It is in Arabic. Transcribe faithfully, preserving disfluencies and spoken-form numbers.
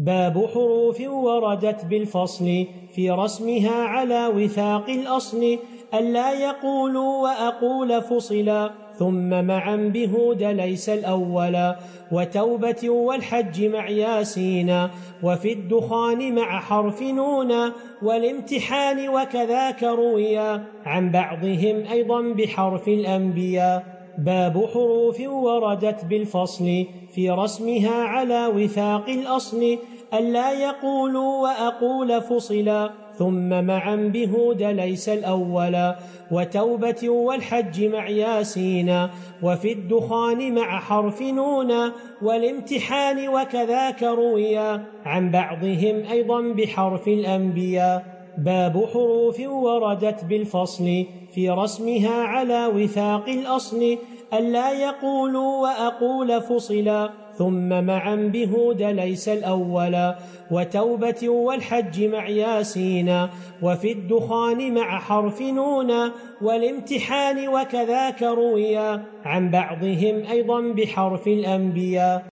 باب حروف وردت بالفصل في رسمها على وثاق الأصل، ألا يقولوا وأقول فصلا ثم معا بهود ليس الأولا، وتوبة والحج مع ياسين، وفي الدخان مع حرف نونا، والامتحان وكذاك رويا عن بعضهم أيضا بحرف الأنبياء. باب حروف وردت بالفصل في رسمها على وثاق الأصل، ألا يقولوا وأقول فصلا ثم معا بهود ليس الأولا، وتوبة والحج مع ياسين، وفي الدخان مع حرف نونا، والامتحان وكذاك رويا عن بعضهم أيضا بحرف الأنبياء. باب حروف وردت بالفصل في رسمها على وثاق الأصل، ألا يقولوا وأقول فصلا ثم معا بهود ليس الأولا، وتوبة والحج مع ياسين، وفي الدخان مع حرف نونا، والامتحان وكذاك رويا عن بعضهم أيضا بحرف الأنبياء.